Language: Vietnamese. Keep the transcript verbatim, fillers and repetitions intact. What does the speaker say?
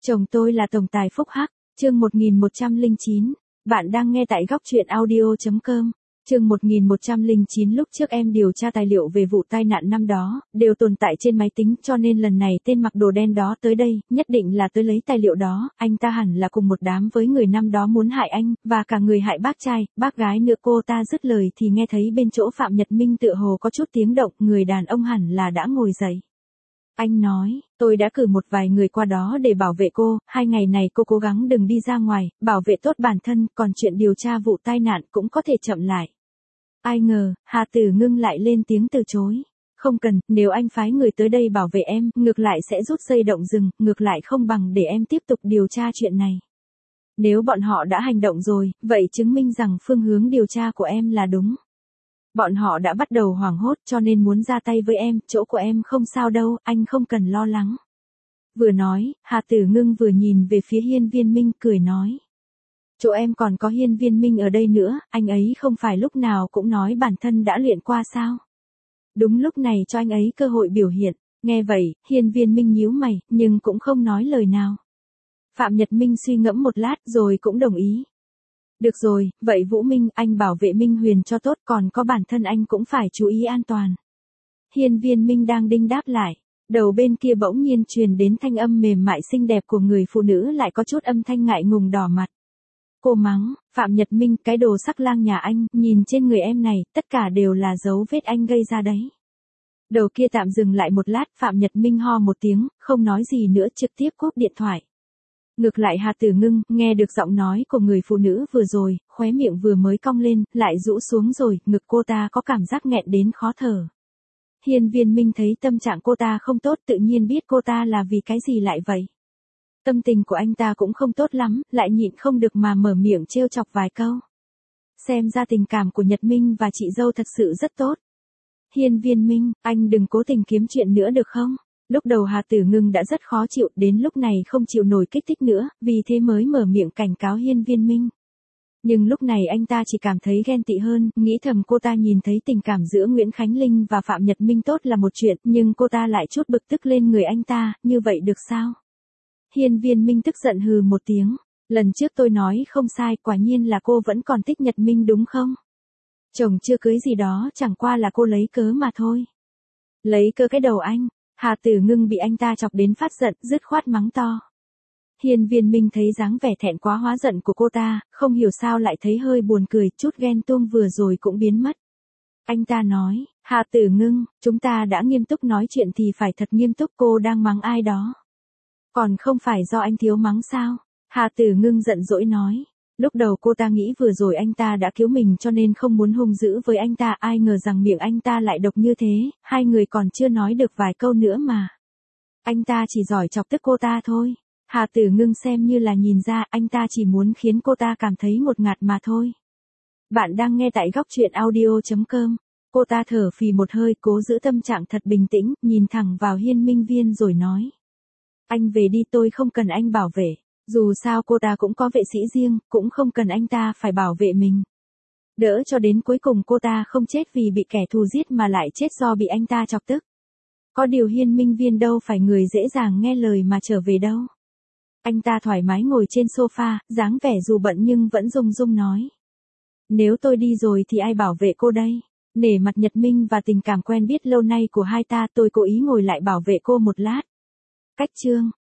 Chồng tôi là tổng tài phúc hắc, chương một nghìn một trăm lẻ chín. Bạn đang nghe tại góc truyện audio chấm com. Chương một nghìn một trăm lẻ chín. Lúc trước em điều tra tài liệu về vụ tai nạn năm đó, đều tồn tại trên máy tính, cho nên lần này tên mặc đồ đen đó tới đây, nhất định là tới lấy tài liệu đó. Anh ta hẳn là cùng một đám với người năm đó muốn hại anh, và cả người hại bác trai, bác gái nữa. Cô ta dứt lời thì nghe thấy bên chỗ Phạm Nhật Minh tựa hồ có chút tiếng động, người đàn ông hẳn là đã ngồi dậy. Anh nói, tôi đã cử một vài người qua đó để bảo vệ cô, hai ngày này cô cố gắng đừng đi ra ngoài, bảo vệ tốt bản thân, còn chuyện điều tra vụ tai nạn cũng có thể chậm lại. Ai ngờ, Hà Tử Ngưng lại lên tiếng từ chối. Không cần, nếu anh phái người tới đây bảo vệ em, ngược lại sẽ rút dây động rừng, ngược lại không bằng để em tiếp tục điều tra chuyện này. Nếu bọn họ đã hành động rồi, vậy chứng minh rằng phương hướng điều tra của em là đúng. Bọn họ đã bắt đầu hoảng hốt cho nên muốn ra tay với em, chỗ của em không sao đâu, anh không cần lo lắng. Vừa nói, Hà Tử Ngưng vừa nhìn về phía Hiên Viên Minh cười nói. Chỗ em còn có Hiên Viên Minh ở đây nữa, anh ấy không phải lúc nào cũng nói bản thân đã luyện qua sao. Đúng lúc này cho anh ấy cơ hội biểu hiện, nghe vậy, Hiên Viên Minh nhíu mày, nhưng cũng không nói lời nào. Phạm Nhật Minh suy ngẫm một lát rồi cũng đồng ý. Được rồi, vậy Vũ Minh, anh bảo vệ Minh Huyền cho tốt, còn có bản thân anh cũng phải chú ý an toàn. Hiên Viên Minh đang đinh đáp lại, đầu bên kia bỗng nhiên truyền đến thanh âm mềm mại xinh đẹp của người phụ nữ, lại có chút âm thanh ngại ngùng đỏ mặt. Cô mắng, Phạm Nhật Minh, cái đồ sắc lang nhà anh, nhìn trên người em này, tất cả đều là dấu vết anh gây ra đấy. Đầu kia tạm dừng lại một lát, Phạm Nhật Minh ho một tiếng, không nói gì nữa, trực tiếp cúp điện thoại. Ngược lại Hà Tử Ngưng, nghe được giọng nói của người phụ nữ vừa rồi, khóe miệng vừa mới cong lên, lại rũ xuống rồi, ngực cô ta có cảm giác nghẹn đến khó thở. Hiên Viên Minh thấy tâm trạng cô ta không tốt, tự nhiên biết cô ta là vì cái gì lại vậy. Tâm tình của anh ta cũng không tốt lắm, lại nhịn không được mà mở miệng trêu chọc vài câu. Xem ra tình cảm của Nhật Minh và chị dâu thật sự rất tốt. Hiên Viên Minh, anh đừng cố tình kiếm chuyện nữa được không? Lúc đầu Hà Tử Ngưng đã rất khó chịu, đến lúc này không chịu nổi kích thích nữa, vì thế mới mở miệng cảnh cáo Hiên Viên Minh. Nhưng lúc này anh ta chỉ cảm thấy ghen tị hơn, nghĩ thầm cô ta nhìn thấy tình cảm giữa Nguyễn Khánh Linh và Phạm Nhật Minh tốt là một chuyện, nhưng cô ta lại chút bực tức lên người anh ta, như vậy được sao? Hiên Viên Minh tức giận hừ một tiếng, lần trước tôi nói không sai, quả nhiên là cô vẫn còn thích Nhật Minh đúng không? Chồng chưa cưới gì đó, chẳng qua là cô lấy cớ mà thôi. Lấy cớ cái đầu anh. Hà Tử Ngưng bị anh ta chọc đến phát giận, dứt khoát mắng to. Hiên Viên Minh thấy dáng vẻ thẹn quá hóa giận của cô ta, không hiểu sao lại thấy hơi buồn cười, chút ghen tuông vừa rồi cũng biến mất. Anh ta nói, Hà Tử Ngưng, chúng ta đã nghiêm túc nói chuyện thì phải thật nghiêm túc, cô đang mắng ai đó. Còn không phải do anh thiếu mắng sao? Hà Tử Ngưng giận dỗi nói. Lúc đầu cô ta nghĩ vừa rồi anh ta đã cứu mình cho nên không muốn hung dữ với anh ta, ai ngờ rằng miệng anh ta lại độc như thế, hai người còn chưa nói được vài câu nữa mà. Anh ta chỉ giỏi chọc tức cô ta thôi. Hà Tử Ngưng xem như là nhìn ra, anh ta chỉ muốn khiến cô ta cảm thấy ngột ngạt mà thôi. Bạn đang nghe tại góc truyện audio chấm com. Cô ta thở phì một hơi, cố giữ tâm trạng thật bình tĩnh, nhìn thẳng vào Hiên Minh Viên rồi nói. Anh về đi, tôi không cần anh bảo vệ. Dù sao cô ta cũng có vệ sĩ riêng, cũng không cần anh ta phải bảo vệ mình. Đỡ cho đến cuối cùng cô ta không chết vì bị kẻ thù giết mà lại chết do bị anh ta chọc tức. Có điều Hiên Minh Viên đâu phải người dễ dàng nghe lời mà trở về đâu. Anh ta thoải mái ngồi trên sofa, dáng vẻ dù bận nhưng vẫn rung rung nói. Nếu tôi đi rồi thì ai bảo vệ cô đây? Nể mặt Nhật Minh và tình cảm quen biết lâu nay của hai ta, tôi cố ý ngồi lại bảo vệ cô một lát. Cách chương.